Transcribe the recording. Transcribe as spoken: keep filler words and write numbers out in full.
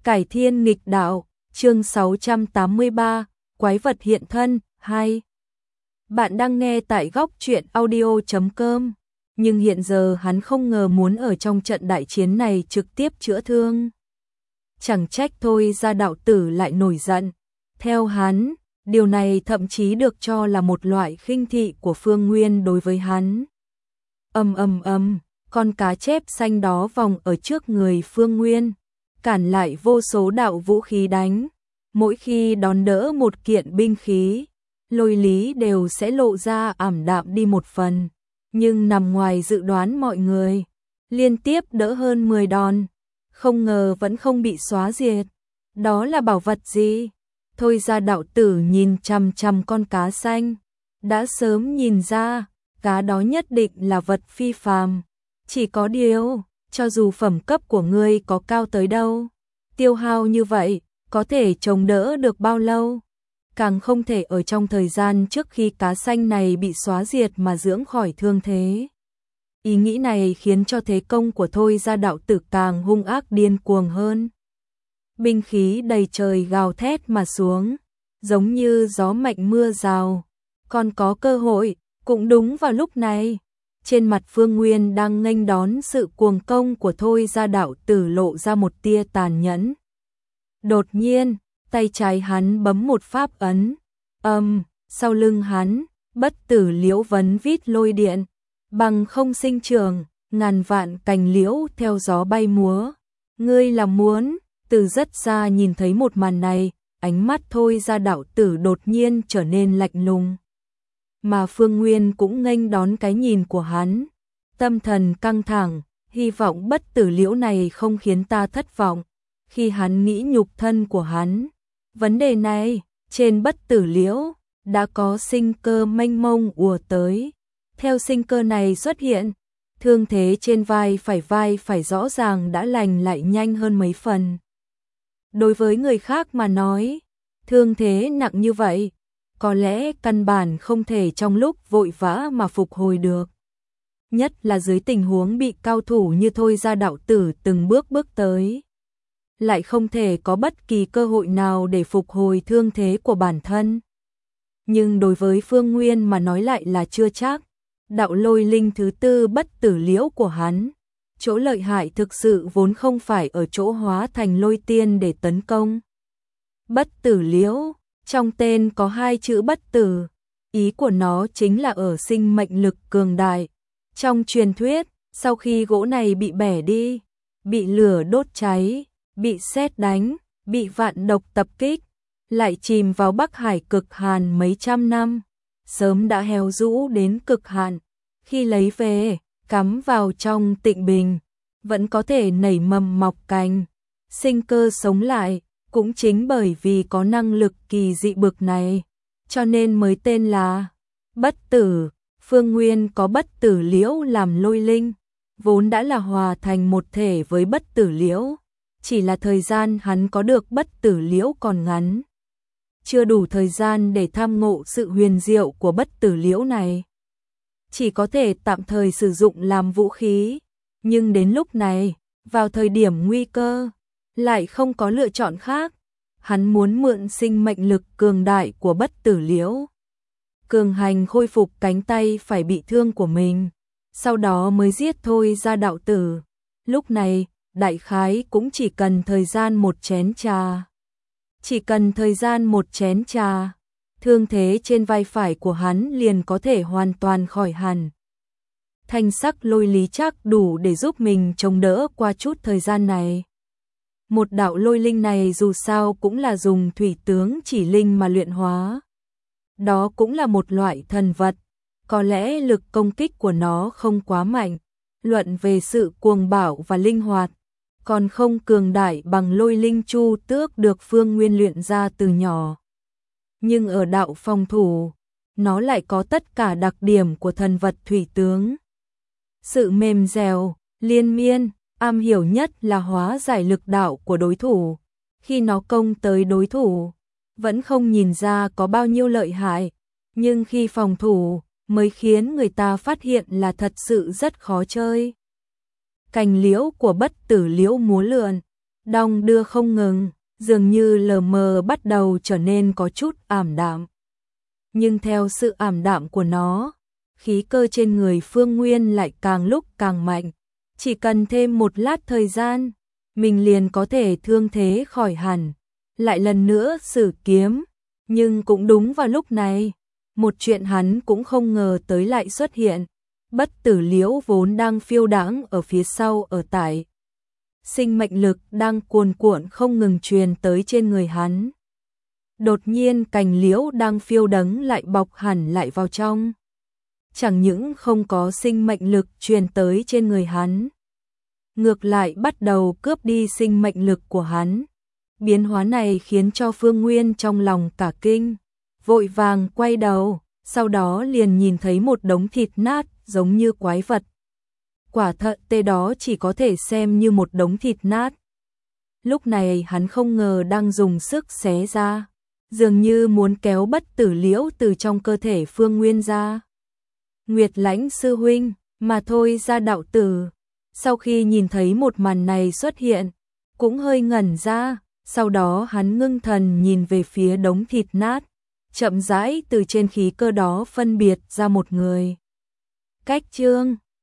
Cải thiên nghịch đạo, chương sáu trăm tám mươi ba, quái vật hiện thân, hai. Bạn đang nghe tại góc truyện audio chấm com, nhưng hiện giờ hắn không ngờ muốn ở trong trận đại chiến này trực tiếp chữa thương. Chẳng trách thôi ra đạo tử lại nổi giận. Theo hắn, điều này thậm chí được cho là một loại khinh thị của Phương Nguyên đối với hắn. Ầm ầm ầm, con cá chép xanh đó vòng ở trước người Phương Nguyên, cản lại vô số đạo vũ khí đánh. Mỗi khi đón đỡ một kiện binh khí, Lôi Lý đều sẽ lộ ra ảm đạm đi một phần, nhưng nằm ngoài dự đoán mọi người, liên tiếp đỡ hơn mười đòn, không ngờ vẫn không bị xóa diệt. Đó là bảo vật gì? Thôi ra đạo tử nhìn chằm chằm con cá xanh, đã sớm nhìn ra, cá đó nhất định là vật phi phàm. Chỉ có điều, cho dù phẩm cấp của ngươi có cao tới đâu, tiêu hao như vậy, có thể chống đỡ được bao lâu? Càng không thể ở trong thời gian trước khi cá xanh này bị xóa diệt mà dưỡng khỏi thương thế. Ý nghĩ này khiến cho thế công của thôi ra đạo tử càng hung ác điên cuồng hơn. Binh khí đầy trời gào thét mà xuống, giống như gió mạnh mưa rào. Còn có cơ hội, cũng đúng vào lúc này, trên mặt Phương Nguyên đang nghênh đón sự cuồng công của thôi ra đạo tử lộ ra một tia tàn nhẫn. Đột nhiên, tay trái hắn bấm một pháp ấn, âm, um, sau lưng hắn, bất tử liễu vấn vít lôi điện, bằng không sinh trường, ngàn vạn cành liễu theo gió bay múa. Ngươi là muốn? Từ rất xa nhìn thấy một màn này, ánh mắt thôi ra đạo tử đột nhiên trở nên lạnh lùng. Mà Phương Nguyên cũng nghênh đón cái nhìn của hắn, tâm thần căng thẳng, hy vọng bất tử liễu này không khiến ta thất vọng. Khi hắn nghĩ nhục thân của hắn, vấn đề này, trên bất tử liễu, đã có sinh cơ mênh mông ùa tới. Theo sinh cơ này xuất hiện, thương thế trên vai phải vai phải rõ ràng đã lành lại nhanh hơn mấy phần. Đối với người khác mà nói, thương thế nặng như vậy, có lẽ căn bản không thể trong lúc vội vã mà phục hồi được. Nhất là dưới tình huống bị cao thủ như thôi ra đạo tử từng bước bước tới, lại không thể có bất kỳ cơ hội nào để phục hồi thương thế của bản thân. Nhưng đối với Phương Nguyên mà nói lại là chưa chắc. Đạo lôi linh thứ tư bất tử liễu của hắn, chỗ lợi hại thực sự vốn không phải ở chỗ hóa thành lôi tiên để tấn công. Bất tử liễu, trong tên có hai chữ bất tử, ý của nó chính là ở sinh mệnh lực cường đại. Trong truyền thuyết, sau khi gỗ này bị bẻ đi, bị lửa đốt cháy, bị sét đánh, bị vạn độc tập kích, lại chìm vào Bắc Hải cực hàn mấy trăm năm, sớm đã héo rũ đến cực hạn. Khi lấy về, cắm vào trong tịnh bình, vẫn có thể nảy mầm mọc cành, sinh cơ sống lại. Cũng chính bởi vì có năng lực kỳ dị bực này, cho nên mới tên là bất tử. Phương Nguyên có bất tử liễu làm lôi linh, vốn đã là hòa thành một thể với bất tử liễu, chỉ là thời gian hắn có được bất tử liễu còn ngắn, chưa đủ thời gian để tham ngộ sự huyền diệu của bất tử liễu này, chỉ có thể tạm thời sử dụng làm vũ khí. Nhưng đến lúc này, vào thời điểm nguy cơ, lại không có lựa chọn khác. Hắn muốn mượn sinh mệnh lực cường đại của bất tử liễu, cường hành khôi phục cánh tay phải bị thương của mình, sau đó mới giết thôi ra đạo tử. Lúc này, đại khái cũng chỉ cần thời gian một chén trà. Chỉ cần thời gian một chén trà, thương thế trên vai phải của hắn liền có thể hoàn toàn khỏi hẳn. Thanh sắc Lôi Lý chắc đủ để giúp mình chống đỡ qua chút thời gian này. Một đạo lôi linh này dù sao cũng là dùng thủy tướng chỉ linh mà luyện hóa. Đó cũng là một loại thần vật, có lẽ lực công kích của nó không quá mạnh, luận về sự cuồng bạo và linh hoạt, còn không cường đại bằng lôi linh chu tước được Phương Nguyên luyện ra từ nhỏ. Nhưng ở đạo phòng thủ, nó lại có tất cả đặc điểm của thần vật thủy tướng. Sự mềm dẻo, liên miên, am hiểu nhất là hóa giải lực đạo của đối thủ. Khi nó công tới đối thủ, vẫn không nhìn ra có bao nhiêu lợi hại, nhưng khi phòng thủ mới khiến người ta phát hiện là thật sự rất khó chơi. Cành liễu của bất tử liễu múa lượn, đong đưa không ngừng, dường như lờ mờ bắt đầu trở nên có chút ảm đạm. Nhưng theo sự ảm đạm của nó, khí cơ trên người Phương Nguyên lại càng lúc càng mạnh. Chỉ cần thêm một lát thời gian, mình liền có thể thương thế khỏi hẳn, lại lần nữa sử kiếm. Nhưng cũng đúng vào lúc này, một chuyện hắn cũng không ngờ tới lại xuất hiện. Bất tử liễu vốn đang phiêu đãng ở phía sau ở tại. Sinh mệnh lực đang cuồn cuộn không ngừng truyền tới trên người hắn. Đột nhiên cành liễu đang phiêu đắng lại bọc hẳn lại vào trong. Chẳng những không có sinh mệnh lực truyền tới trên người hắn, ngược lại bắt đầu cướp đi sinh mệnh lực của hắn. Biến hóa này khiến cho Phương Nguyên trong lòng cả kinh, vội vàng quay đầu, sau đó liền nhìn thấy một đống thịt nát giống như quái vật. Quả thật tê đó chỉ có thể xem như một đống thịt nát. Lúc này hắn không ngờ đang dùng sức xé ra, dường như muốn kéo bất tử liễu từ trong cơ thể Phương Nguyên ra. Nguyệt Lãnh sư huynh, mà thôi ra đạo tử. Sau khi nhìn thấy một màn này xuất hiện, cũng hơi ngẩn ra, sau đó hắn ngưng thần nhìn về phía đống thịt nát, chậm rãi từ trên khí cơ đó phân biệt ra một người. Cách Chương